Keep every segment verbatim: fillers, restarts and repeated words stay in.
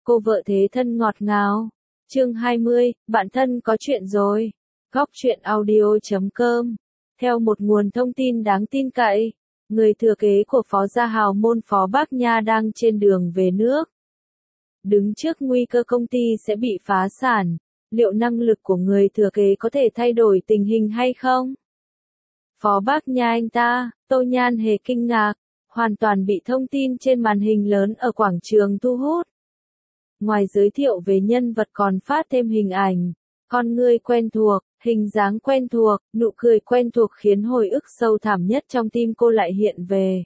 Cô vợ thế thân ngọt ngào. Chương hai mươi, bạn thân có chuyện rồi. Góc truyện audio chấm com. Theo một nguồn thông tin đáng tin cậy, người thừa kế của Phó Gia Hào môn Phó Bác Nha đang trên đường về nước. Đứng trước nguy cơ công ty sẽ bị phá sản, liệu năng lực của người thừa kế có thể thay đổi tình hình hay không? Phó Bác Nha anh ta, Tô Nhan Hề kinh ngạc, hoàn toàn bị thông tin trên màn hình lớn ở quảng trường thu hút. Ngoài giới thiệu về nhân vật còn phát thêm hình ảnh, con người quen thuộc, hình dáng quen thuộc, nụ cười quen thuộc khiến hồi ức sâu thẳm nhất trong tim cô lại hiện về.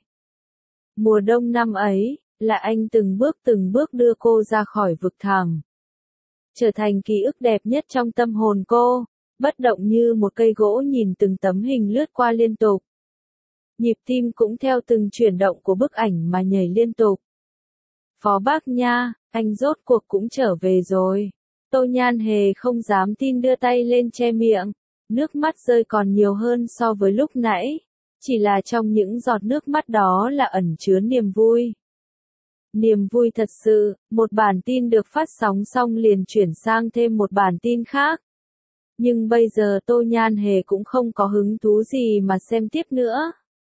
Mùa đông năm ấy, là anh từng bước từng bước đưa cô ra khỏi vực thẳm, trở thành ký ức đẹp nhất trong tâm hồn cô, bất động như một cây gỗ nhìn từng tấm hình lướt qua liên tục. Nhịp tim cũng theo từng chuyển động của bức ảnh mà nhảy liên tục. Phó Bác Nha, anh rốt cuộc cũng trở về rồi. Tô Nhan Hề không dám tin đưa tay lên che miệng, nước mắt rơi còn nhiều hơn so với lúc nãy, chỉ là trong những giọt nước mắt đó là ẩn chứa niềm vui. Niềm vui thật sự, một bản tin được phát sóng xong liền chuyển sang thêm một bản tin khác. Nhưng bây giờ Tô Nhan Hề cũng không có hứng thú gì mà xem tiếp nữa.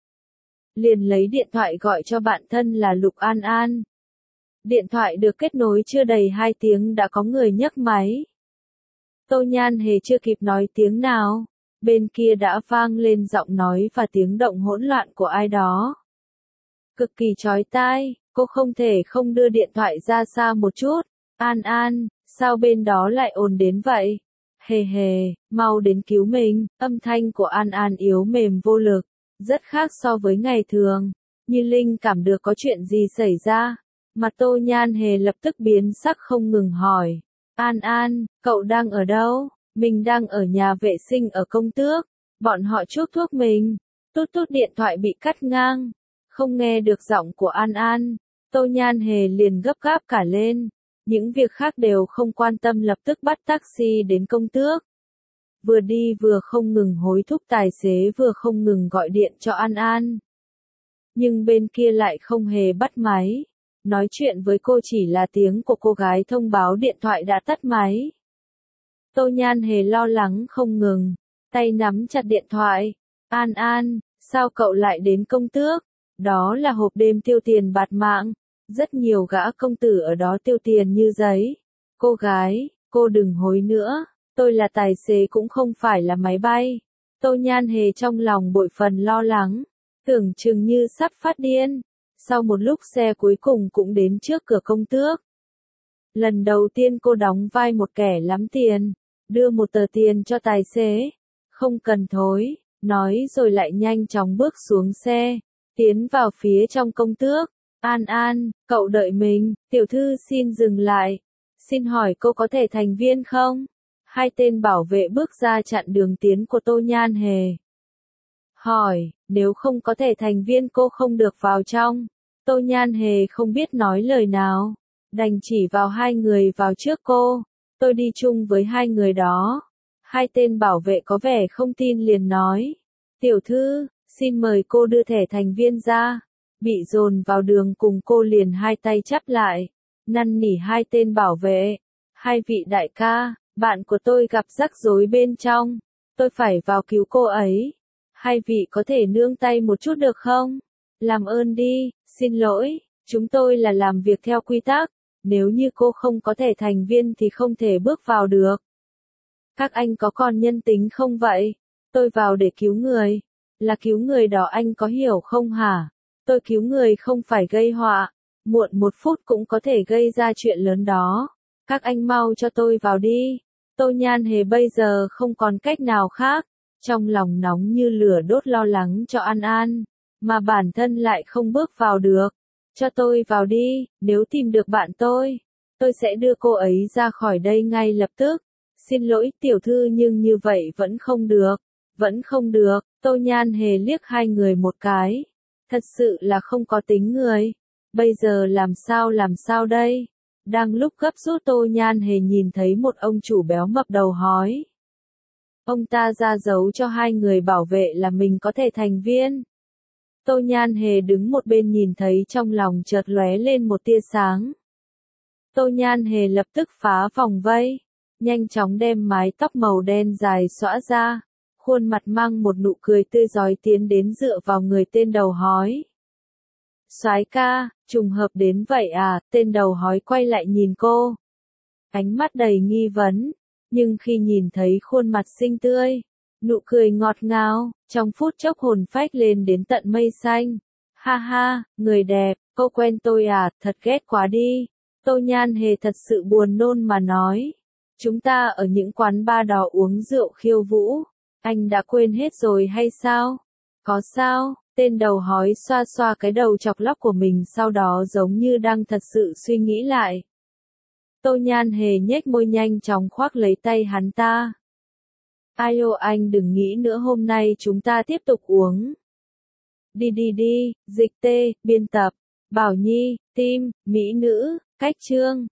Liền lấy điện thoại gọi cho bạn thân là Lục An An. Điện thoại được kết nối chưa đầy hai tiếng đã có người nhấc máy. Tô Nhan Hề chưa kịp nói tiếng nào, bên kia đã vang lên giọng nói và tiếng động hỗn loạn của ai đó. Cực kỳ chói tai, cô không thể không đưa điện thoại ra xa một chút. An An, sao bên đó lại ồn đến vậy? Hề hề, mau đến cứu mình. Âm thanh của An An yếu mềm vô lực, rất khác so với ngày thường, như linh cảm được có chuyện gì xảy ra. Mặt Tô Nhan Hề lập tức biến sắc không ngừng hỏi. An An, cậu đang ở đâu? Mình đang ở nhà vệ sinh ở Công Tước. Bọn họ chuốc thuốc mình. Tút tút điện thoại bị cắt ngang. Không nghe được giọng của An An. Tô Nhan Hề liền gấp gáp cả lên. Những việc khác đều không quan tâm, lập tức bắt taxi đến Công Tước. Vừa đi vừa không ngừng hối thúc tài xế, vừa không ngừng gọi điện cho An An. Nhưng bên kia lại không hề bắt máy. Nói chuyện với cô chỉ là tiếng của cô gái thông báo điện thoại đã tắt máy. Tô Nhan Hề lo lắng không ngừng, tay nắm chặt điện thoại. An An, sao cậu lại đến Công Tước? Đó là hộp đêm tiêu tiền bạt mạng. Rất nhiều gã công tử ở đó tiêu tiền như giấy. Cô gái, cô đừng hối nữa. Tôi là tài xế cũng không phải là máy bay. Tô Nhan Hề trong lòng bội phần lo lắng, tưởng chừng như sắp phát điên. Sau một lúc xe cuối cùng cũng đến trước cửa Công Tước. Lần đầu tiên cô đóng vai một kẻ lắm tiền, đưa một tờ tiền cho tài xế. Không cần thối, nói rồi lại nhanh chóng bước xuống xe, tiến vào phía trong Công Tước. An An, cậu đợi mình, tiểu thư xin dừng lại. Xin hỏi cô có thể thành viên không? Hai tên bảo vệ bước ra chặn đường tiến của Tô Nhan Hề. Hỏi, nếu không có thể thành viên cô không được vào trong. Tô Nhan Hề không biết nói lời nào, đành chỉ vào hai người vào trước cô. Tôi đi chung với hai người đó. Hai tên bảo vệ có vẻ không tin liền nói. Tiểu thư, xin mời cô đưa thẻ thành viên ra. Bị dồn vào đường cùng cô liền hai tay chắp lại, năn nỉ hai tên bảo vệ. Hai vị đại ca, bạn của tôi gặp rắc rối bên trong. Tôi phải vào cứu cô ấy. Hai vị có thể nương tay một chút được không? Làm ơn đi, xin lỗi, chúng tôi là làm việc theo quy tắc. Nếu như cô không có thẻ thành viên thì không thể bước vào được. Các anh có còn nhân tính không vậy? Tôi vào để cứu người. Là cứu người đó, anh có hiểu không hả? Tôi cứu người không phải gây họa. Muộn một phút cũng có thể gây ra chuyện lớn đó. Các anh mau cho tôi vào đi. Tô Nhan Hề bây giờ không còn cách nào khác. Trong lòng nóng như lửa đốt lo lắng cho An An. Mà bản thân lại không bước vào được. Cho tôi vào đi, nếu tìm được bạn tôi, tôi sẽ đưa cô ấy ra khỏi đây ngay lập tức. Xin lỗi tiểu thư, nhưng như vậy vẫn không được. Vẫn không được. Tô Nhan Hề liếc hai người một cái. Thật sự là không có tính người. Bây giờ làm sao làm sao đây? Đang lúc gấp rút Tô Nhan Hề nhìn thấy một ông chủ béo mập đầu hói. Ông ta ra dấu cho hai người bảo vệ là mình có thể thành viên. Tô Nhan Hề đứng một bên nhìn thấy trong lòng chợt lóe lên một tia sáng. Tô Nhan Hề lập tức phá vòng vây, nhanh chóng đem mái tóc màu đen dài xõa ra, khuôn mặt mang một nụ cười tươi rói tiến đến dựa vào người tên đầu hói. Soái ca, trùng hợp đến vậy à, tên đầu hói quay lại nhìn cô. Ánh mắt đầy nghi vấn, nhưng khi nhìn thấy khuôn mặt xinh tươi, nụ cười ngọt ngào, trong phút chốc hồn phách lên đến tận mây xanh. Ha ha, người đẹp, cô quen tôi à, thật ghét quá đi. Tô Nhan Hề thật sự buồn nôn mà nói. Chúng ta ở những quán bar đó uống rượu khiêu vũ, anh đã quên hết rồi hay sao? Có sao? Tên đầu hói xoa xoa cái đầu chọc lóc của mình sau đó giống như đang thật sự suy nghĩ lại. Tô Nhan Hề nhếch môi nhanh chóng khoác lấy tay hắn ta. Ai ô anh đừng nghĩ nữa, hôm nay chúng ta tiếp tục uống. Đi đi đi, dịch tê, biên tập, Bảo Nhi, Tim, Mỹ nữ, Cách Chương.